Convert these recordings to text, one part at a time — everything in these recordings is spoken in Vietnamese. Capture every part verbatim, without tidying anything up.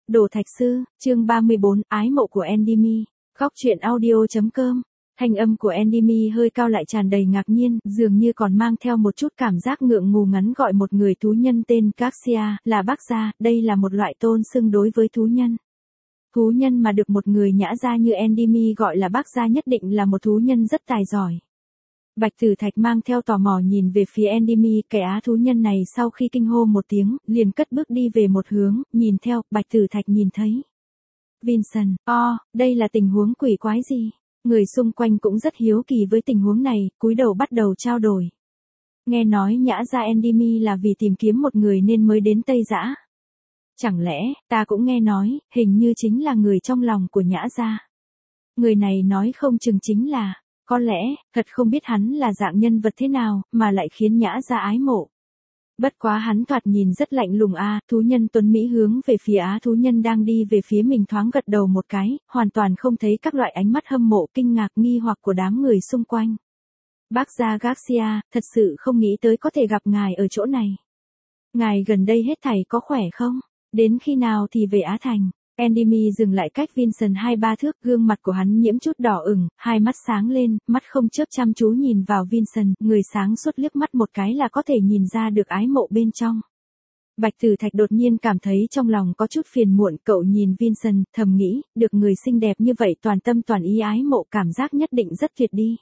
Đồ Thạch Sư, chương ba mươi bốn, ái mộ của Endymi. Góc truyện audio chấm com. Thanh âm của Endymi hơi cao lại tràn đầy ngạc nhiên, dường như còn mang theo một chút cảm giác ngượng ngùng ngắn gọi một người thú nhân tên Garcia là bác gia, đây là một loại tôn xưng đối với thú nhân. Thú nhân mà được một người nhã gia như Endymi gọi là bác gia nhất định là một thú nhân rất tài giỏi. Bạch Tử Thạch mang theo tò mò nhìn về phía Endymi, kẻ á thú nhân này sau khi kinh hô một tiếng, liền cất bước đi về một hướng, nhìn theo, Bạch Tử Thạch nhìn thấy. Vincent, o, oh, đây là tình huống quỷ quái gì? Người xung quanh cũng rất hiếu kỳ với tình huống này, cúi đầu bắt đầu trao đổi. Nghe nói nhã gia Endymi là vì tìm kiếm một người nên mới đến Tây Dã. Chẳng lẽ, ta cũng nghe nói, hình như chính là người trong lòng của nhã gia. Người này nói không chừng chính là... Có lẽ, thật không biết hắn là dạng nhân vật thế nào, mà lại khiến nhã gia ái mộ. Bất quá hắn thoạt nhìn rất lạnh lùng a, à, thú nhân tuấn Mỹ hướng về phía á thú nhân đang đi về phía mình thoáng gật đầu một cái, hoàn toàn không thấy các loại ánh mắt hâm mộ, kinh ngạc, nghi hoặc của đám người xung quanh. Bác gia Garcia, thật sự không nghĩ tới có thể gặp ngài ở chỗ này. Ngài gần đây hết thảy có khỏe không? Đến khi nào thì về Á Thành? Endymi dừng lại cách Vincent hai ba thước, gương mặt của hắn nhiễm chút đỏ ửng, hai mắt sáng lên, mắt không chớp chăm chú nhìn vào Vincent, người sáng suốt liếc mắt một cái là có thể nhìn ra được ái mộ bên trong. Bạch Tử Thạch đột nhiên cảm thấy trong lòng có chút phiền muộn, cậu nhìn Vincent, thầm nghĩ, được người xinh đẹp như vậy toàn tâm toàn ý ái mộ cảm giác nhất định rất tuyệt đi.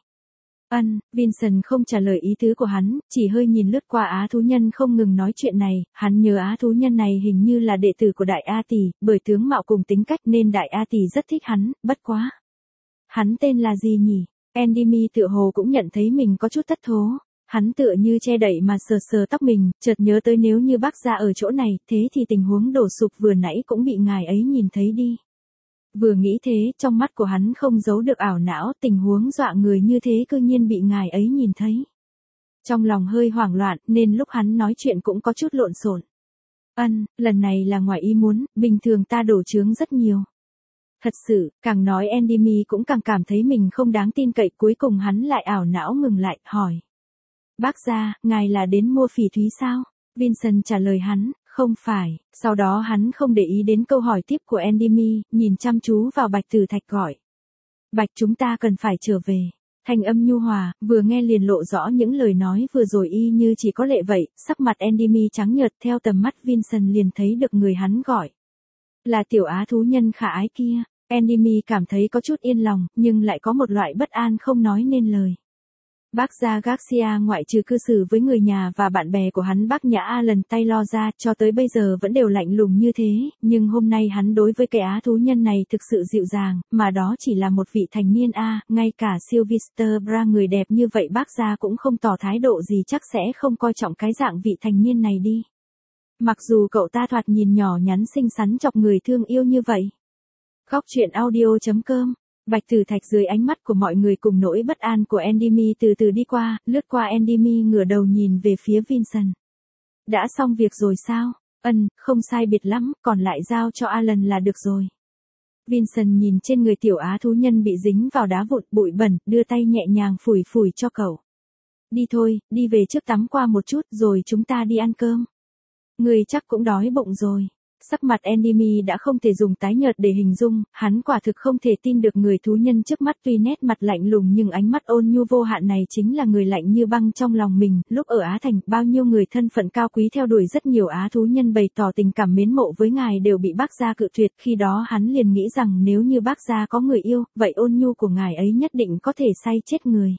Ân, Vincent không trả lời ý tứ của hắn, chỉ hơi nhìn lướt qua á thú nhân không ngừng nói chuyện này, hắn nhớ á thú nhân này hình như là đệ tử của Đại A Tỷ, bởi tướng mạo cùng tính cách nên Đại A Tỷ rất thích hắn, bất quá. Hắn tên là gì nhỉ? Endymi tựa hồ cũng nhận thấy mình có chút thất thố, hắn tựa như che đậy mà sờ sờ tóc mình, chợt nhớ tới nếu như bác gia ở chỗ này, thế thì tình huống đổ sụp vừa nãy cũng bị ngài ấy nhìn thấy đi. Vừa nghĩ thế, trong mắt của hắn không giấu được ảo não, tình huống dọa người như thế cư nhiên bị ngài ấy nhìn thấy. Trong lòng hơi hoảng loạn, nên lúc hắn nói chuyện cũng có chút lộn xộn. Ân, lần này là ngoài ý muốn, bình thường ta đổ chướng rất nhiều. Thật sự, càng nói Endymi cũng càng cảm thấy mình không đáng tin cậy, cuối cùng hắn lại ảo não ngừng lại, hỏi. Bác gia, ngài là đến mua phỉ thúy sao? Vincent trả lời hắn. Không phải, sau đó hắn không để ý đến câu hỏi tiếp của Endymi, nhìn chăm chú vào Bạch Tử Thạch gọi. Bạch, chúng ta cần phải trở về. Thanh âm nhu hòa, vừa nghe liền lộ rõ những lời nói vừa rồi y như chỉ có lệ vậy, sắc mặt Endymi trắng nhợt, theo tầm mắt Vincent liền thấy được người hắn gọi. Là tiểu á thú nhân khả ái kia. Endymi cảm thấy có chút yên lòng, nhưng lại có một loại bất an không nói nên lời. Bác gia Garcia ngoại trừ cư xử với người nhà và bạn bè của hắn bác nhã Alan Taylor ra cho tới bây giờ vẫn đều lạnh lùng như thế, nhưng hôm nay hắn đối với cái á thú nhân này thực sự dịu dàng, mà đó chỉ là một vị thành niên a, ngay cả Sylvester Bra người đẹp như vậy bác gia cũng không tỏ thái độ gì, chắc sẽ không coi trọng cái dạng vị thành niên này đi. Mặc dù cậu ta thoạt nhìn nhỏ nhắn xinh xắn chọc người thương yêu như vậy. Góc truyện audio chấm com. Bạch Tử Thạch dưới ánh mắt của mọi người cùng nỗi bất an của Endymi từ từ đi qua, lướt qua Endymi ngửa đầu nhìn về phía Vincent. Đã xong việc rồi sao? Ân, không sai biệt lắm, còn lại giao cho Alan là được rồi. Vincent nhìn trên người tiểu á thú nhân bị dính vào đá vụn bụi bẩn, đưa tay nhẹ nhàng phủi phủi cho cậu. Đi thôi, đi về trước tắm qua một chút rồi chúng ta đi ăn cơm. Người chắc cũng đói bụng rồi. Sắc mặt Endymi đã không thể dùng tái nhợt để hình dung, hắn quả thực không thể tin được người thú nhân trước mắt tuy nét mặt lạnh lùng nhưng ánh mắt ôn nhu vô hạn này chính là người lạnh như băng trong lòng mình. Lúc ở Á Thành, bao nhiêu người thân phận cao quý theo đuổi rất nhiều á thú nhân bày tỏ tình cảm mến mộ với ngài đều bị bác gia cự tuyệt, khi đó hắn liền nghĩ rằng nếu như bác gia có người yêu, vậy ôn nhu của ngài ấy nhất định có thể say chết người.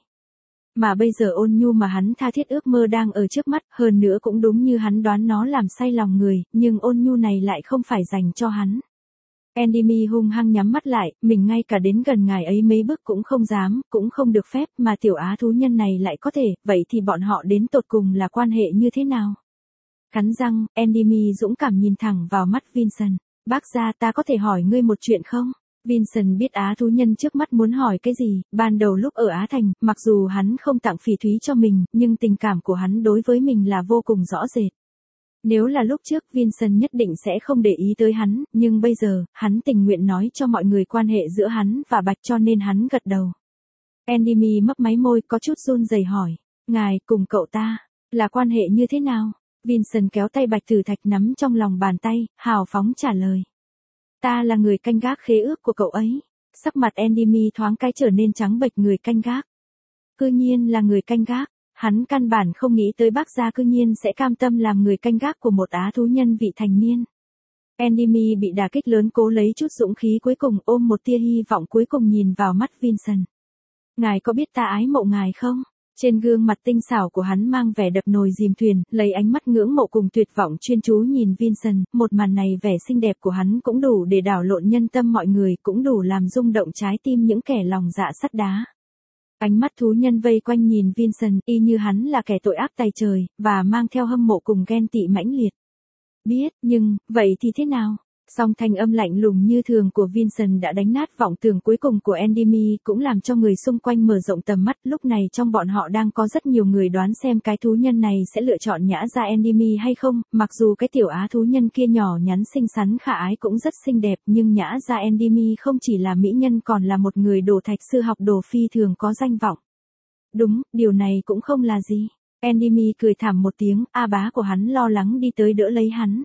Mà bây giờ ôn nhu mà hắn tha thiết ước mơ đang ở trước mắt, hơn nữa cũng đúng như hắn đoán nó làm say lòng người, nhưng ôn nhu này lại không phải dành cho hắn. Endymi hung hăng nhắm mắt lại, mình ngay cả đến gần ngài ấy mấy bước cũng không dám, cũng không được phép, mà tiểu á thú nhân này lại có thể, vậy thì bọn họ đến tột cùng là quan hệ như thế nào? Cắn răng, Endymi dũng cảm nhìn thẳng vào mắt Vincent. Bác gia, ta có thể hỏi ngươi một chuyện không? Vincent biết á thú nhân trước mắt muốn hỏi cái gì, ban đầu lúc ở Á Thành, mặc dù hắn không tặng phỉ thúy cho mình, nhưng tình cảm của hắn đối với mình là vô cùng rõ rệt. Nếu là lúc trước Vincent nhất định sẽ không để ý tới hắn, nhưng bây giờ, hắn tình nguyện nói cho mọi người quan hệ giữa hắn và Bạch cho nên hắn gật đầu. Endymi mấp máy môi có chút run rẩy hỏi, ngài cùng cậu ta, là quan hệ như thế nào? Vincent kéo tay Bạch Tử Thạch nắm trong lòng bàn tay, hào phóng trả lời. Ta là người canh gác khế ước của cậu ấy. Sắc mặt Endymi thoáng cái trở nên trắng bệch, người canh gác. Cư nhiên là người canh gác. Hắn căn bản không nghĩ tới bác gia cư nhiên sẽ cam tâm làm người canh gác của một á thú nhân vị thành niên. Endymi bị đả kích lớn, cố lấy chút dũng khí cuối cùng, ôm một tia hy vọng cuối cùng nhìn vào mắt Vincent. Ngài có biết ta ái mộ ngài không? Trên gương mặt tinh xảo của hắn mang vẻ đập nồi dìm thuyền, lấy ánh mắt ngưỡng mộ cùng tuyệt vọng chuyên chú nhìn Vincent, một màn này vẻ xinh đẹp của hắn cũng đủ để đảo lộn nhân tâm mọi người, cũng đủ làm rung động trái tim những kẻ lòng dạ sắt đá. Ánh mắt thú nhân vây quanh nhìn Vincent, y như hắn là kẻ tội ác tày trời, và mang theo hâm mộ cùng ghen tị mãnh liệt. Biết, nhưng, vậy thì thế nào? Song thanh âm lạnh lùng như thường của Vincent đã đánh nát vọng tưởng cuối cùng của Endymi, cũng làm cho người xung quanh mở rộng tầm mắt. Lúc này trong bọn họ đang có rất nhiều người đoán xem cái thú nhân này sẽ lựa chọn nhã ra Endymi hay không. Mặc dù cái tiểu á thú nhân kia nhỏ nhắn xinh xắn khả ái cũng rất xinh đẹp, nhưng nhã ra Endymi không chỉ là mỹ nhân còn là một người đồ thạch sư học đồ phi thường có danh vọng. Đúng, điều này cũng không là gì. Endymi cười thảm một tiếng, A bá của hắn lo lắng đi tới đỡ lấy hắn.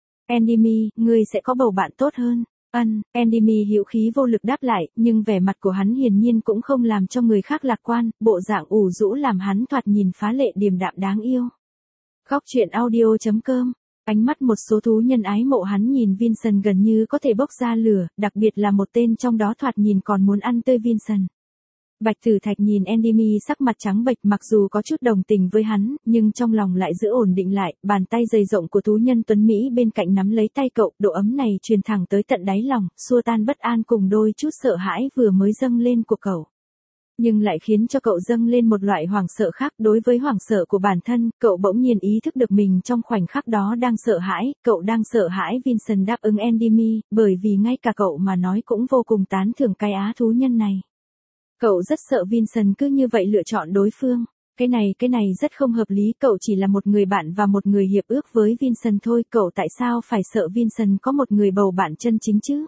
Endymi, ngươi sẽ có bầu bạn tốt hơn. Ân, Endymi hữu khí vô lực đáp lại, nhưng vẻ mặt của hắn hiển nhiên cũng không làm cho người khác lạc quan, bộ dạng ủ rũ làm hắn thoạt nhìn phá lệ điềm đạm đáng yêu. Góc truyện audio chấm com. Ánh mắt một số thú nhân ái mộ hắn nhìn Vincent gần như có thể bốc ra lửa, đặc biệt là một tên trong đó thoạt nhìn còn muốn ăn tươi Vincent. Bạch Tử Thạch nhìn Endymi sắc mặt trắng bệch, mặc dù có chút đồng tình với hắn, nhưng trong lòng lại giữ ổn định lại, bàn tay dày rộng của thú nhân tuấn Mỹ bên cạnh nắm lấy tay cậu, độ ấm này truyền thẳng tới tận đáy lòng, xua tan bất an cùng đôi chút sợ hãi vừa mới dâng lên của cậu. Nhưng lại khiến cho cậu dâng lên một loại hoảng sợ khác. Đối với hoảng sợ của bản thân, cậu bỗng nhiên ý thức được mình trong khoảnh khắc đó đang sợ hãi, cậu đang sợ hãi Vincent đáp ứng Endymi, bởi vì ngay cả cậu mà nói cũng vô cùng tán thưởng cái á thú nhân này. Cậu rất sợ Vincent cứ như vậy lựa chọn đối phương. Cái này, cái này rất không hợp lý, cậu chỉ là một người bạn và một người hiệp ước với Vincent thôi, cậu tại sao phải sợ Vincent có một người bầu bạn chân chính chứ?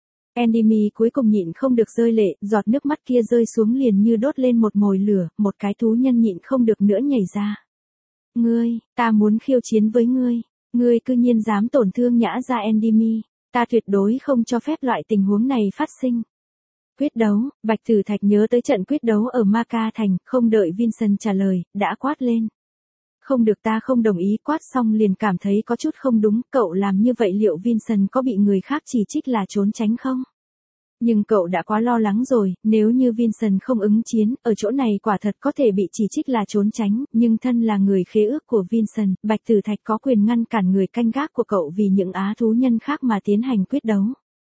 Endymi cuối cùng nhịn không được rơi lệ, giọt nước mắt kia rơi xuống liền như đốt lên một mồi lửa, một cái thú nhân nhịn không được nữa nhảy ra. Ngươi, ta muốn khiêu chiến với ngươi, ngươi cư nhiên dám tổn thương nhã ra Endymi, ta tuyệt đối không cho phép loại tình huống này phát sinh. Quyết đấu, Bạch Tử Thạch nhớ tới trận quyết đấu ở Ma Ca Thành, không đợi Vincent trả lời, đã quát lên. Không được, ta không đồng ý. Quát xong liền cảm thấy có chút không đúng, cậu làm như vậy liệu Vincent có bị người khác chỉ trích là trốn tránh không? Nhưng cậu đã quá lo lắng rồi, nếu như Vincent không ứng chiến, ở chỗ này quả thật có thể bị chỉ trích là trốn tránh, nhưng thân là người khế ước của Vincent, Bạch Tử Thạch có quyền ngăn cản người canh gác của cậu vì những á thú nhân khác mà tiến hành quyết đấu.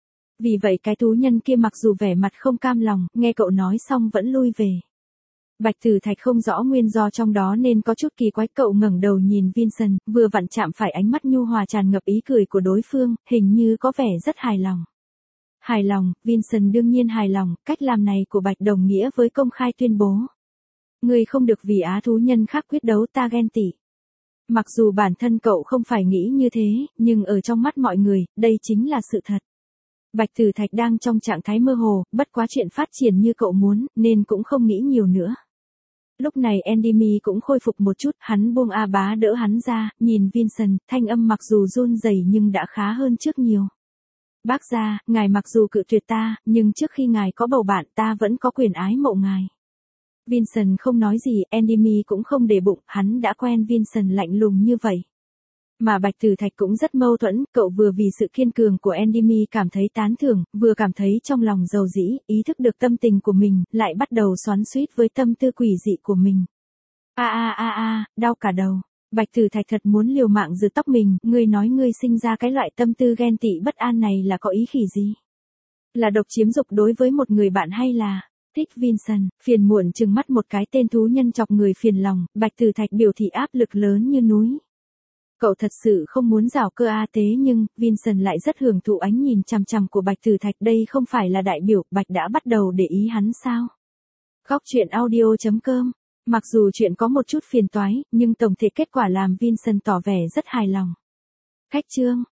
Vì vậy cái thú nhân kia mặc dù vẻ mặt không cam lòng, nghe cậu nói xong vẫn lui về. Bạch Tử Thạch không rõ nguyên do trong đó nên có chút kỳ quái, cậu ngẩng đầu nhìn Vincent, vừa vặn chạm phải ánh mắt nhu hòa tràn ngập ý cười của đối phương, hình như có vẻ rất hài lòng. Hài lòng, Vincent đương nhiên hài lòng, cách làm này của Bạch đồng nghĩa với công khai tuyên bố. Ngươi không được vì á thú nhân khác quyết đấu, ta ghen tị. Mặc dù bản thân cậu không phải nghĩ như thế, nhưng ở trong mắt mọi người, đây chính là sự thật. Bạch Tử Thạch đang trong trạng thái mơ hồ, bất quá chuyện phát triển như cậu muốn, nên cũng không nghĩ nhiều nữa. Lúc này Endymi cũng khôi phục một chút, hắn buông A bá đỡ hắn ra, nhìn Vincent, thanh âm mặc dù run rẩy nhưng đã khá hơn trước nhiều. Bác gia, ngài mặc dù cự tuyệt ta, nhưng trước khi ngài có bầu bạn ta vẫn có quyền ái mộ ngài. Vincent không nói gì, Endymi cũng không để bụng, hắn đã quen Vincent lạnh lùng như vậy. Mà Bạch Tử Thạch cũng rất mâu thuẫn, cậu vừa vì sự kiên cường của Endymi cảm thấy tán thưởng, vừa cảm thấy trong lòng dầu dĩ, ý thức được tâm tình của mình, lại bắt đầu xoắn xuýt với tâm tư quỷ dị của mình. A a a a, đau cả đầu. Bạch Tử Thạch thật muốn liều mạng rửa tóc mình, ngươi nói ngươi sinh ra cái loại tâm tư ghen tị bất an này là có ý khỉ gì? Là độc chiếm dục đối với một người bạn hay là thích Vincent? Phiền muộn trừng mắt một cái tên thú nhân chọc người phiền lòng, Bạch Tử Thạch biểu thị áp lực lớn như núi. Cậu thật sự không muốn rào cơ a tế nhưng, Vincent lại rất hưởng thụ ánh nhìn chằm chằm của Bạch Tử Thạch, đây không phải là đại biểu, Bạch đã bắt đầu để ý hắn sao? Góc truyện audio chấm com. Mặc dù chuyện có một chút phiền toái, nhưng tổng thể kết quả làm Vincent tỏ vẻ rất hài lòng. Khách chương.